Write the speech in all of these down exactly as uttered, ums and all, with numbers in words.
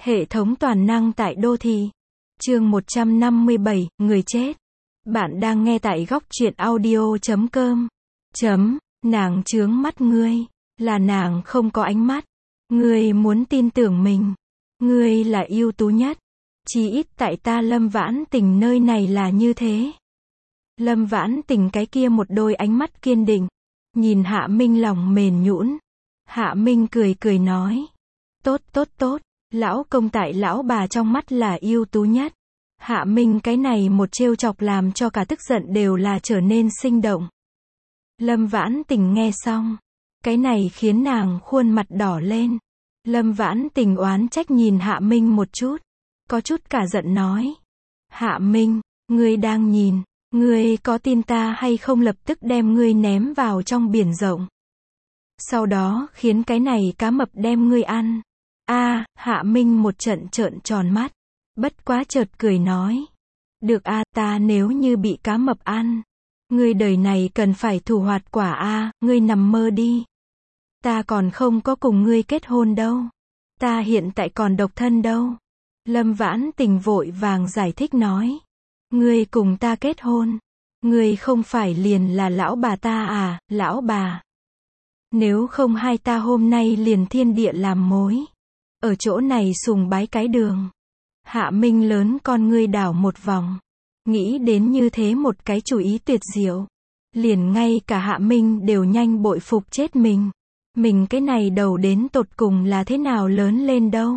Hệ thống toàn năng tại đô thị. Chương một trăm năm mươi bảy, người chết. Bạn đang nghe tại góc truyện audio chấm com. Chấm, nàng chướng mắt ngươi, là nàng không có ánh mắt. Ngươi muốn tin tưởng mình. Ngươi là ưu tú nhất. Chí ít tại ta Lâm Vãn Tình nơi này là như thế. Lâm Vãn Tình cái kia một đôi ánh mắt kiên định. Nhìn Hạ Minh lòng mềm nhũn. Hạ Minh cười cười nói. Tốt tốt tốt, lão công tại lão bà trong mắt là ưu tú nhất. Hạ Minh cái này một trêu chọc làm cho cả tức giận đều là trở nên sinh động. Lâm Vãn Tình nghe xong. Cái này khiến nàng khuôn mặt đỏ lên. Lâm Vãn Tình oán trách nhìn Hạ Minh một chút. Có chút cả giận nói. Hạ Minh, ngươi đang nhìn. Ngươi có tin ta hay không lập tức đem ngươi ném vào trong biển rộng. Sau đó khiến cái này cá mập đem ngươi ăn. A, Hạ Minh một trận trợn tròn mắt. Bất quá chợt cười nói. Được a, ta nếu như bị cá mập ăn. Ngươi đời này cần phải thủ hoạt quả a, ngươi nằm mơ đi. Ta còn không có cùng ngươi kết hôn đâu. Ta hiện tại còn độc thân đâu. Lâm Vãn Tình vội vàng giải thích nói. Ngươi cùng ta kết hôn. Ngươi không phải liền là lão bà ta à, lão bà. Nếu không hai ta hôm nay liền thiên địa làm mối. Ở chỗ này sùng bái cái đường. Hạ Minh lớn con ngươi đảo một vòng. Nghĩ đến như thế một cái chủ ý tuyệt diệu. Liền ngay cả Hạ Minh đều nhanh bội phục chết mình. Mình cái này đầu đến tột cùng là thế nào lớn lên đâu.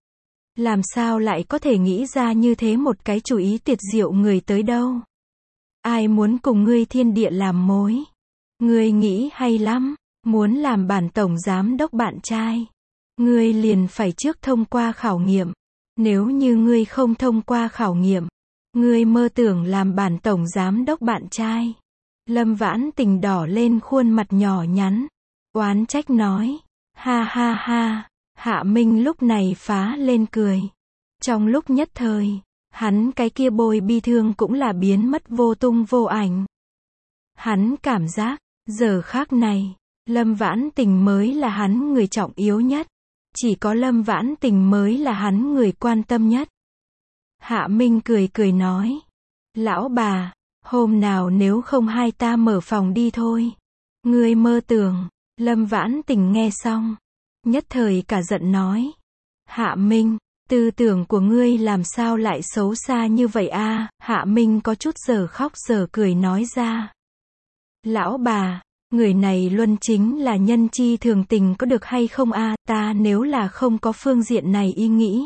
Làm sao lại có thể nghĩ ra như thế một cái chủ ý tuyệt diệu người tới đâu. Ai muốn cùng ngươi thiên địa làm mối. Ngươi nghĩ hay lắm. Muốn làm bản tổng giám đốc bạn trai. Ngươi liền phải trước thông qua khảo nghiệm. Nếu như ngươi không thông qua khảo nghiệm. Ngươi mơ tưởng làm bản tổng giám đốc bạn trai. Lâm Vãn Tình đỏ lên khuôn mặt nhỏ nhắn. Oán trách nói. Ha ha ha. Hạ Minh lúc này phá lên cười. Trong lúc nhất thời. Hắn cái kia bôi bi thương cũng là biến mất vô tung vô ảnh. Hắn cảm giác. Giờ khác này. Lâm Vãn Tình mới là hắn người trọng yếu nhất. Chỉ có Lâm Vãn Tình mới là hắn người quan tâm nhất. Hạ Minh cười cười nói. Lão bà, hôm nào nếu không hai ta mở phòng đi thôi. Ngươi mơ tưởng. Lâm Vãn Tình nghe xong. Nhất thời cả giận nói. Hạ Minh, tư tưởng của ngươi làm sao lại xấu xa như vậy a? Hạ Minh có chút giờ khóc giờ cười nói ra. Lão bà. Người này luân chính là nhân chi thường tình có được hay không a, ta nếu là không có phương diện này ý nghĩ.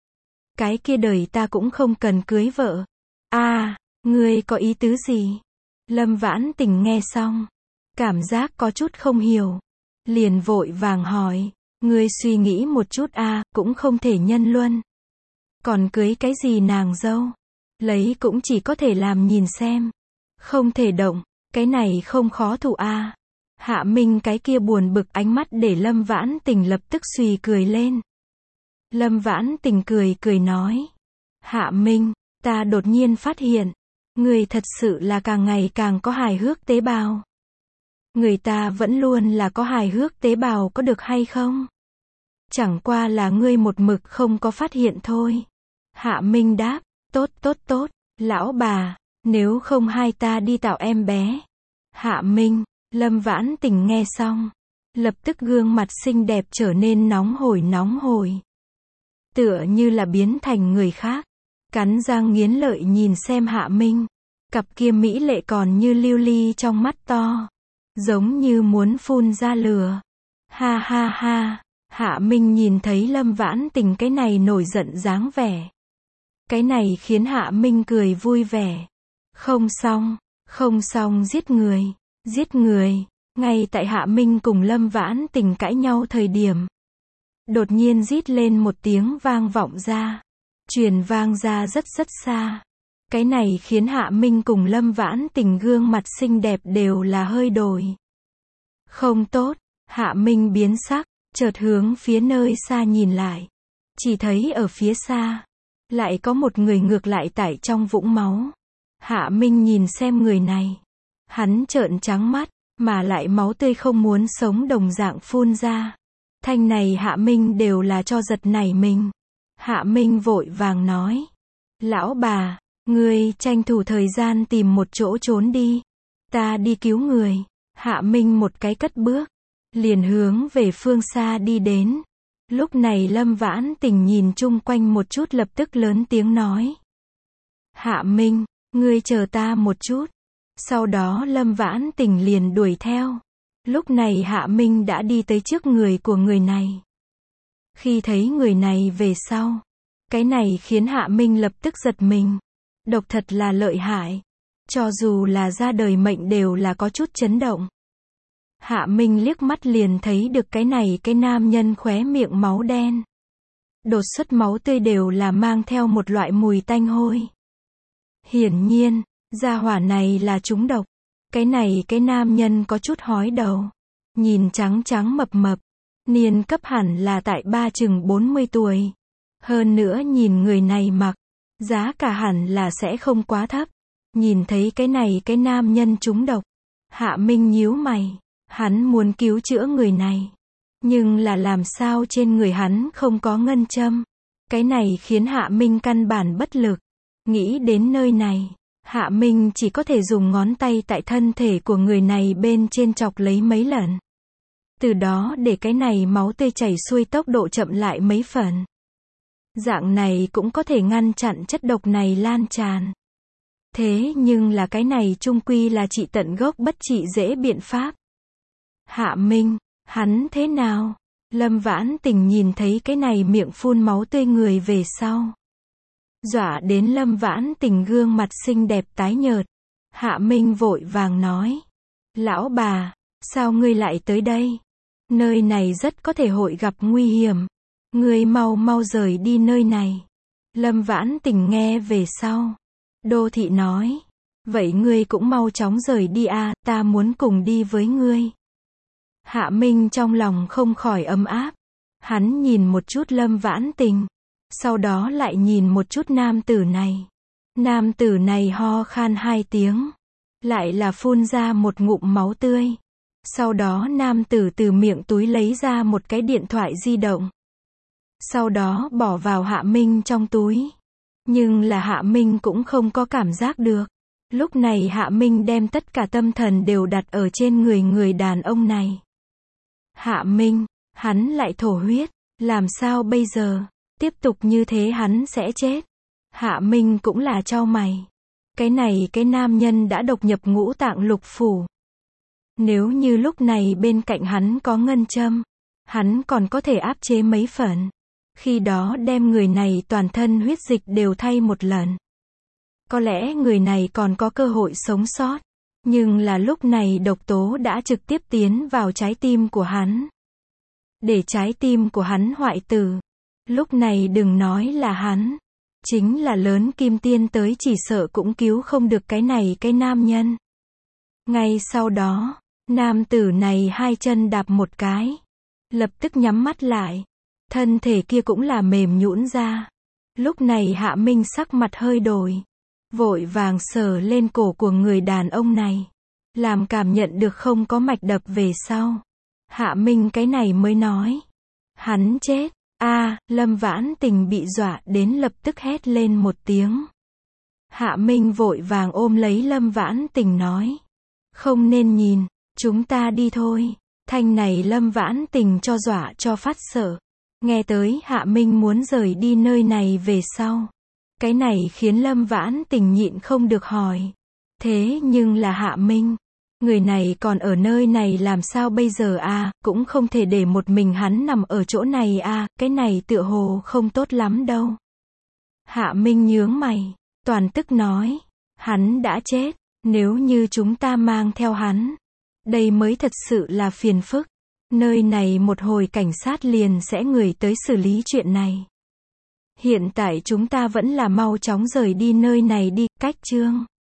Cái kia đời ta cũng không cần cưới vợ. A, ngươi có ý tứ gì? Lâm Vãn Tình nghe xong. Cảm giác có chút không hiểu. Liền vội vàng hỏi. Ngươi suy nghĩ một chút a, cũng không thể nhân luân. Còn cưới cái gì nàng dâu? Lấy cũng chỉ có thể làm nhìn xem. Không thể động. Cái này không khó thủ a. À. Hạ Minh cái kia buồn bực ánh mắt để Lâm Vãn Tình lập tức suy cười lên. Lâm Vãn Tình cười cười nói. Hạ Minh, ta đột nhiên phát hiện. Người thật sự là càng ngày càng có hài hước tế bào. Người ta vẫn luôn là có hài hước tế bào có được hay không? Chẳng qua là ngươi một mực không có phát hiện thôi. Hạ Minh đáp. Tốt tốt tốt, lão bà. Nếu không hai ta đi tạo em bé. Hạ Minh, Lâm Vãn Tình nghe xong. Lập tức gương mặt xinh đẹp trở nên nóng hổi nóng hổi. Tựa như là biến thành người khác. Cắn răng nghiến lợi nhìn xem Hạ Minh. Cặp kia mỹ lệ còn như lưu ly trong mắt to. Giống như muốn phun ra lửa. Ha ha ha. Hạ Minh nhìn thấy Lâm Vãn Tình cái này nổi giận dáng vẻ. Cái này khiến Hạ Minh cười vui vẻ. Không xong, không xong giết người, giết người. Ngay tại Hạ Minh cùng Lâm Vãn Tình cãi nhau thời điểm. Đột nhiên rít lên một tiếng vang vọng ra. Truyền vang ra rất rất xa. Cái này khiến Hạ Minh cùng Lâm Vãn Tình gương mặt xinh đẹp đều là hơi đổi. Không tốt, Hạ Minh biến sắc, chợt hướng phía nơi xa nhìn lại. Chỉ thấy ở phía xa, lại có một người ngược lại tại trong vũng máu. Hạ Minh nhìn xem người này. Hắn trợn trắng mắt, mà lại máu tươi không muốn sống đồng dạng phun ra. Thanh này Hạ Minh đều là cho giật nảy mình. Hạ Minh vội vàng nói. Lão bà, ngươi tranh thủ thời gian tìm một chỗ trốn đi. Ta đi cứu người. Hạ Minh một cái cất bước, liền hướng về phương xa đi đến. Lúc này Lâm Vãn Tình nhìn chung quanh một chút lập tức lớn tiếng nói. Hạ Minh, ngươi chờ ta một chút. Sau đó Lâm Vãn Tình liền đuổi theo. Lúc này Hạ Minh đã đi tới trước người của người này. Khi thấy người này về sau, cái này khiến Hạ Minh lập tức giật mình. Độc thật là lợi hại. Cho dù là ra đời mệnh đều là có chút chấn động. Hạ Minh liếc mắt liền thấy được cái này cái nam nhân khóe miệng máu đen. Đột xuất máu tươi đều là mang theo một loại mùi tanh hôi. Hiển nhiên, gia hỏa này là trúng độc. Cái này cái nam nhân có chút hói đầu. Nhìn trắng trắng mập mập. Niên cấp hẳn là tại ba chừng bốn mươi tuổi. Hơn nữa nhìn người này mặc. Giá cả hẳn là sẽ không quá thấp. Nhìn thấy cái này cái nam nhân trúng độc. Hạ Minh nhíu mày. Hắn muốn cứu chữa người này. Nhưng là làm sao trên người hắn không có ngân châm. Cái này khiến Hạ Minh căn bản bất lực. Nghĩ đến nơi này. Hạ Minh chỉ có thể dùng ngón tay tại thân thể của người này bên trên chọc lấy mấy lần. Từ đó để cái này máu tươi chảy xuôi tốc độ chậm lại mấy phần. Dạng này cũng có thể ngăn chặn chất độc này lan tràn. Thế nhưng là cái này chung quy là trị tận gốc bất trị dễ biện pháp. Hạ Minh, hắn thế nào? Lâm Vãn Tình nhìn thấy cái này miệng phun máu tươi người về sau. Dọa đến Lâm Vãn Tình gương mặt xinh đẹp tái nhợt. Hạ Minh vội vàng nói. Lão bà, sao ngươi lại tới đây? Nơi này rất có thể hội gặp nguy hiểm. Ngươi mau mau rời đi nơi này. Lâm Vãn Tình nghe về sau. Đô thị nói. Vậy ngươi cũng mau chóng rời đi à, ta muốn cùng đi với ngươi. Hạ Minh trong lòng không khỏi ấm áp. Hắn nhìn một chút Lâm Vãn Tình. Sau đó lại nhìn một chút nam tử này. Nam tử này ho khan hai tiếng. Lại là phun ra một ngụm máu tươi. Sau đó nam tử từ miệng túi lấy ra một cái điện thoại di động. Sau đó bỏ vào Hạ Minh trong túi. Nhưng là Hạ Minh cũng không có cảm giác được. Lúc này Hạ Minh đem tất cả tâm thần đều đặt ở trên người người đàn ông này. Hạ Minh, hắn lại thổ huyết. Làm sao bây giờ? Tiếp tục như thế hắn sẽ chết. Hạ Minh cũng là chau mày. Cái này cái nam nhân đã độc nhập ngũ tạng lục phủ. Nếu như lúc này bên cạnh hắn có ngân châm, hắn còn có thể áp chế mấy phần. Khi đó đem người này toàn thân huyết dịch đều thay một lần. Có lẽ người này còn có cơ hội sống sót. Nhưng là lúc này độc tố đã trực tiếp tiến vào trái tim của hắn. Để trái tim của hắn hoại tử. Lúc này đừng nói là hắn. Chính là lớn kim tiên tới chỉ sợ cũng cứu không được cái này cái nam nhân. Ngay sau đó, nam tử này hai chân đạp một cái. Lập tức nhắm mắt lại. Thân thể kia cũng là mềm nhũn ra. Lúc này Hạ Minh sắc mặt hơi đổi. Vội vàng sờ lên cổ của người đàn ông này. Làm cảm nhận được không có mạch đập về sau. Hạ Minh cái này mới nói. Hắn chết. A, Lâm Vãn Tình bị dọa đến lập tức hét lên một tiếng. Hạ Minh vội vàng ôm lấy Lâm Vãn Tình nói. Không nên nhìn, chúng ta đi thôi. Thanh này Lâm Vãn Tình cho dọa cho phát sợ. Nghe tới Hạ Minh muốn rời đi nơi này về sau. Cái này khiến Lâm Vãn Tình nhịn không được hỏi. Thế nhưng là Hạ Minh, người này còn ở nơi này làm sao bây giờ à, cũng không thể để một mình hắn nằm ở chỗ này à, cái này tựa hồ không tốt lắm đâu. Hạ Minh nhướng mày, toàn tức nói, hắn đã chết, nếu như chúng ta mang theo hắn, đây mới thật sự là phiền phức. Nơi này một hồi cảnh sát liền sẽ người tới xử lý chuyện này. Hiện tại chúng ta vẫn là mau chóng rời đi nơi này đi, cách chương.